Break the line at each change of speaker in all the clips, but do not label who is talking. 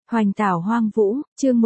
Hoành tảo hoang vũ, chương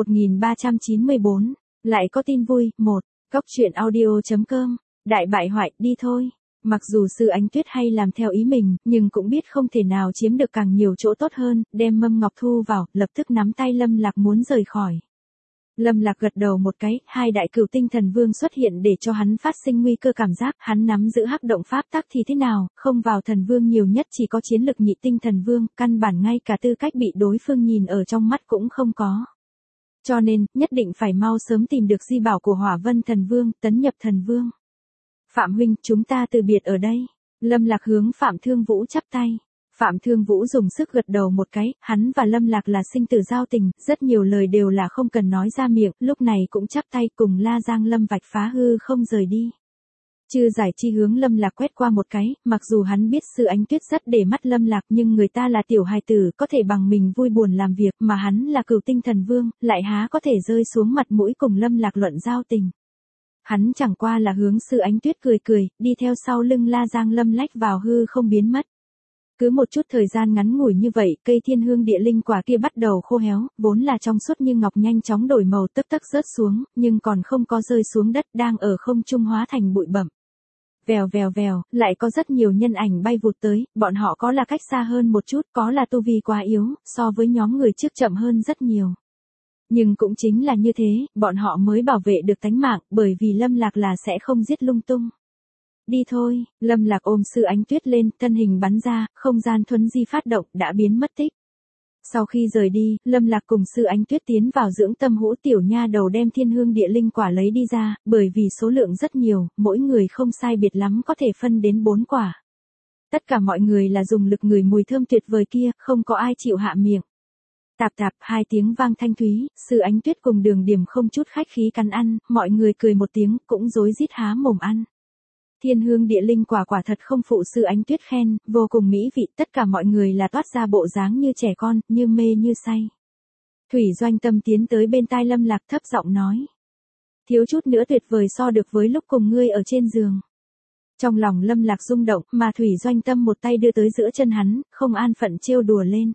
1394. Lại có tin vui, 1. Cóc truyện audio.com. Đại bại hoại, đi thôi. Mặc dù Sư Ánh Tuyết hay làm theo ý mình, nhưng cũng biết không thể nào chiếm được càng nhiều chỗ tốt hơn, đem Mâm Ngọc thu vào, lập tức nắm tay Lâm Lạc muốn rời khỏi. Lâm Lạc gật đầu một cái, hai đại cửu tinh thần vương xuất hiện để cho hắn phát sinh nguy cơ cảm giác, hắn nắm giữ hắc động pháp tắc thì thế nào, không vào thần vương nhiều nhất chỉ có chiến lực nhị tinh thần vương, căn bản ngay cả tư cách bị đối phương nhìn ở trong mắt cũng không có. Cho nên, nhất định phải mau sớm tìm được di bảo của Hỏa Vân thần vương, tấn nhập thần vương. Phạm huynh, chúng ta từ biệt ở đây. Lâm Lạc hướng Phạm Thương Vũ chắp tay. Phạm Thương Vũ dùng sức gật đầu một cái, hắn và Lâm Lạc là sinh tử giao tình, rất nhiều lời đều là không cần nói ra miệng, lúc này cũng chắp tay cùng La Giang Lâm vạch phá hư không rời đi. Chư Giải Chi hướng Lâm Lạc quét qua một cái, mặc dù hắn biết Sư Ánh Tuyết rất để mắt Lâm Lạc nhưng người ta là tiểu hài tử, có thể bằng mình vui buồn làm việc, mà hắn là cửu tinh thần vương, lại há có thể rơi xuống mặt mũi cùng Lâm Lạc luận giao tình. Hắn chẳng qua là hướng Sư Ánh Tuyết cười cười, đi theo sau lưng La Giang Lâm lách vào hư không biến mất. Cứ một chút thời gian ngắn ngủi như vậy, cây thiên hương địa linh quả kia bắt đầu khô héo, vốn là trong suốt như ngọc nhanh chóng đổi màu tấp tấp rớt xuống, nhưng còn không có rơi xuống đất, đang ở không trung hóa thành bụi bặm. Vèo vèo vèo, lại có rất nhiều nhân ảnh bay vụt tới, bọn họ có là cách xa hơn một chút, có là tu vi quá yếu, so với nhóm người trước chậm hơn rất nhiều. Nhưng cũng chính là như thế, bọn họ mới bảo vệ được tánh mạng, bởi vì Lâm Lạc là sẽ không giết lung tung. Đi thôi, Lâm Lạc ôm Sư Ánh Tuyết lên, thân hình bắn ra, không gian thuấn di phát động, đã biến mất tích. Sau khi rời đi, Lâm Lạc cùng Sư Ánh Tuyết tiến vào dưỡng tâm hũ, tiểu nha đầu đem thiên hương địa linh quả lấy đi ra, bởi vì số lượng rất nhiều, mỗi người không sai biệt lắm có thể phân đến 4 quả. Tất cả mọi người là dùng lực ngửi mùi thơm tuyệt vời kia, không có ai chịu hạ miệng. Tạp tạp, hai tiếng vang thanh thúy, Sư Ánh Tuyết cùng Đường Điểm không chút khách khí cắn ăn, mọi người cười một tiếng, cũng rối rít há mồm ăn. Thiên hương địa linh quả quả thật không phụ Sư Ánh Tuyết khen, vô cùng mỹ vị, tất cả mọi người là toát ra bộ dáng như trẻ con, như mê như say. Thủy Doanh Tâm tiến tới bên tai Lâm Lạc thấp giọng nói. Thiếu chút nữa tuyệt vời so được với lúc cùng ngươi ở trên giường. Trong lòng Lâm Lạc rung động, mà Thủy Doanh Tâm một tay đưa tới giữa chân hắn, không an phận trêu đùa lên.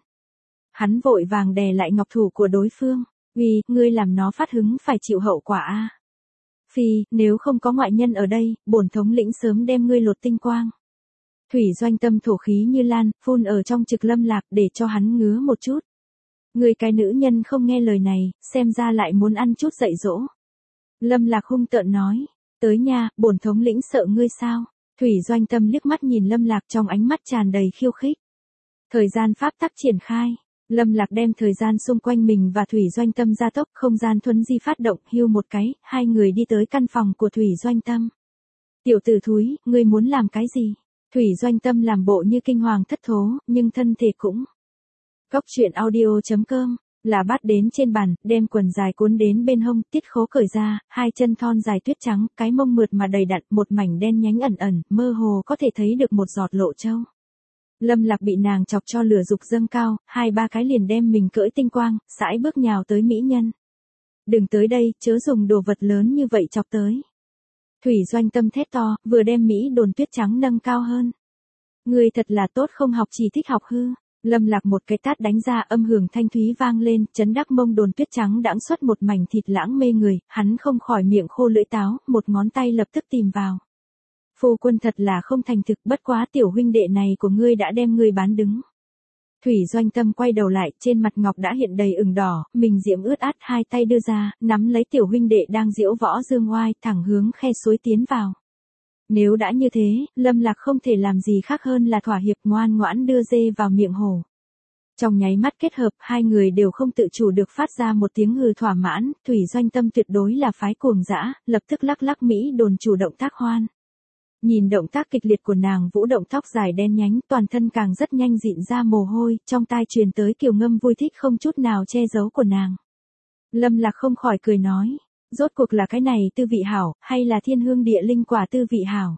Hắn vội vàng đè lại ngọc thủ của đối phương, vì, ngươi làm nó phát hứng phải chịu hậu quả a. Phi, nếu không có ngoại nhân ở đây, bổn thống lĩnh sớm đem ngươi lột tinh quang. Thủy Doanh Tâm thổ khí như lan, phun ở trong trực Lâm Lạc để cho hắn ngứa một chút. Ngươi cái nữ nhân không nghe lời này, xem ra lại muốn ăn chút dạy dỗ. Lâm Lạc hung tợn nói, tới nha, bổn thống lĩnh sợ ngươi sao? Thủy Doanh Tâm liếc mắt nhìn Lâm Lạc trong ánh mắt tràn đầy khiêu khích. Thời gian pháp tắc triển khai. Lâm Lạc đem thời gian xung quanh mình và Thủy Doanh Tâm gia tốc, không gian thuấn di phát động, hưu một cái, hai người đi tới căn phòng của Thủy Doanh Tâm. Tiểu tử thúi, ngươi muốn làm cái gì? Thủy Doanh Tâm làm bộ như kinh hoàng thất thố, nhưng thân thể cũng. Cóc truyện audio.com, là bắt đến trên bàn, đem quần dài cuốn đến bên hông, tiết khố cởi ra, hai chân thon dài tuyết trắng, cái mông mượt mà đầy đặn, một mảnh đen nhánh ẩn ẩn, mơ hồ có thể thấy được một giọt lộ châu. Lâm Lạc bị nàng chọc cho lửa dục dâng cao, hai ba cái liền đem mình cỡi tinh quang, sải bước nhào tới mỹ nhân. Đừng tới đây, chớ dùng đồ vật lớn như vậy chọc tới. Thủy Doanh Tâm thét to, vừa đem mỹ đồn tuyết trắng nâng cao hơn. Người thật là tốt không học chỉ thích học hư. Lâm Lạc một cái tát đánh ra, âm hưởng thanh thúy vang lên, chấn đắc mông đồn tuyết trắng đãng xuất một mảnh thịt lãng mê người, hắn không khỏi miệng khô lưỡi táo, một ngón tay lập tức tìm vào. Phu quân thật là không thành thực, bất quá tiểu huynh đệ này của ngươi đã đem ngươi bán đứng. Thủy Doanh Tâm quay đầu lại, trên mặt ngọc đã hiện đầy ửng đỏ, mình diễm ướt át, hai tay đưa ra, nắm lấy tiểu huynh đệ đang diễu võ dương oai, thẳng hướng khe suối tiến vào. Nếu đã như thế, Lâm Lạc không thể làm gì khác hơn là thỏa hiệp, ngoan ngoãn đưa dê vào miệng hổ. Trong nháy mắt kết hợp, hai người đều không tự chủ được phát ra một tiếng hừ thỏa mãn, Thủy Doanh Tâm tuyệt đối là phái cuồng dã, lập tức lắc lắc mỹ đồn chủ động tác hoan. Nhìn động tác kịch liệt của nàng, vũ động tóc dài đen nhánh, toàn thân càng rất nhanh dịn ra mồ hôi, trong tai truyền tới kiều ngâm vui thích không chút nào che giấu của nàng. Lâm Lạc không khỏi cười nói, rốt cuộc là cái này tư vị hảo, hay là thiên hương địa linh quả tư vị hảo?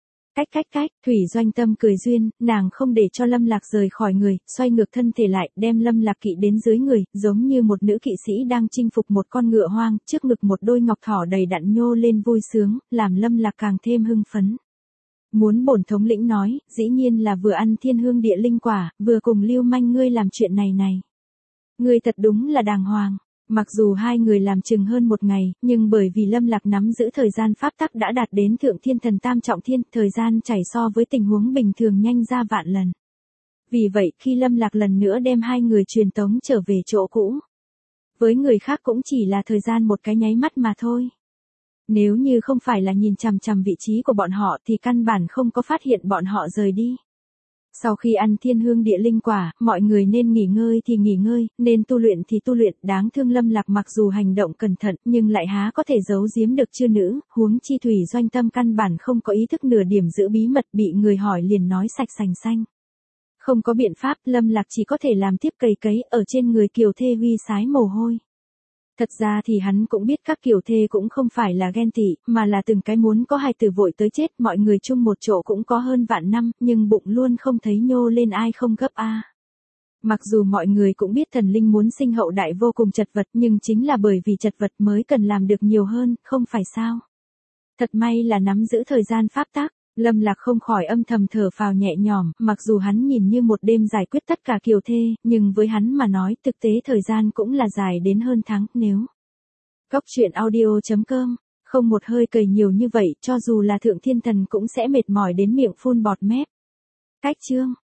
Cách, Thủy Doanh Tâm cười duyên, nàng không để cho Lâm Lạc rời khỏi người, xoay ngược thân thể lại, đem Lâm Lạc kỵ đến dưới người, giống như một nữ kỵ sĩ đang chinh phục một con ngựa hoang, trước ngực một đôi ngọc thỏ đầy đặn nhô lên vui sướng, làm Lâm Lạc càng thêm hưng phấn. Muốn bổn thống lĩnh nói, dĩ nhiên là vừa ăn thiên hương địa linh quả, vừa cùng lưu manh ngươi làm chuyện này này. Ngươi thật đúng là đàng hoàng. Mặc dù hai người làm chừng hơn một ngày, nhưng bởi vì Lâm Lạc nắm giữ thời gian pháp tắc đã đạt đến thượng thiên thần tam trọng thiên, thời gian chảy so với tình huống bình thường nhanh ra vạn lần. Vì vậy, khi Lâm Lạc lần nữa đem hai người truyền tống trở về chỗ cũ, với người khác cũng chỉ là thời gian một cái nháy mắt mà thôi. Nếu như không phải là nhìn chằm chằm vị trí của bọn họ thì căn bản không có phát hiện bọn họ rời đi. Sau khi ăn thiên hương địa linh quả, mọi người nên nghỉ ngơi thì nghỉ ngơi, nên tu luyện thì tu luyện. Đáng thương Lâm Lạc mặc dù hành động cẩn thận nhưng lại há có thể giấu giếm được chư nữ, huống chi Thủy Doanh Tâm căn bản không có ý thức nửa điểm giữ bí mật, bị người hỏi liền nói sạch sành xanh. Không có biện pháp, Lâm Lạc chỉ có thể làm tiếp cày cấy ở trên người Kiều Thê Huy sái mồ hôi. Thật ra thì hắn cũng biết các Kiều Thê cũng không phải là ghen tị, mà là từng cái muốn có hài tử vội tới chết, mọi người chung một chỗ cũng có hơn vạn năm, nhưng bụng luôn không thấy nhô lên, ai không gấp a. Mặc dù mọi người cũng biết thần linh muốn sinh hậu đại vô cùng chật vật, nhưng chính là bởi vì chật vật mới cần làm được nhiều hơn, không phải sao? Thật may là nắm giữ thời gian pháp tắc. Lâm Lạc không khỏi âm thầm thở phào nhẹ nhõm, mặc dù hắn nhìn như một đêm giải quyết tất cả Kiều Thê, nhưng với hắn mà nói thực tế thời gian cũng là dài đến hơn tháng, nếu. Cóc truyện audio.com, không một hơi cày nhiều như vậy, cho dù là thượng thiên thần cũng sẽ mệt mỏi đến miệng phun bọt mép. Cách chương.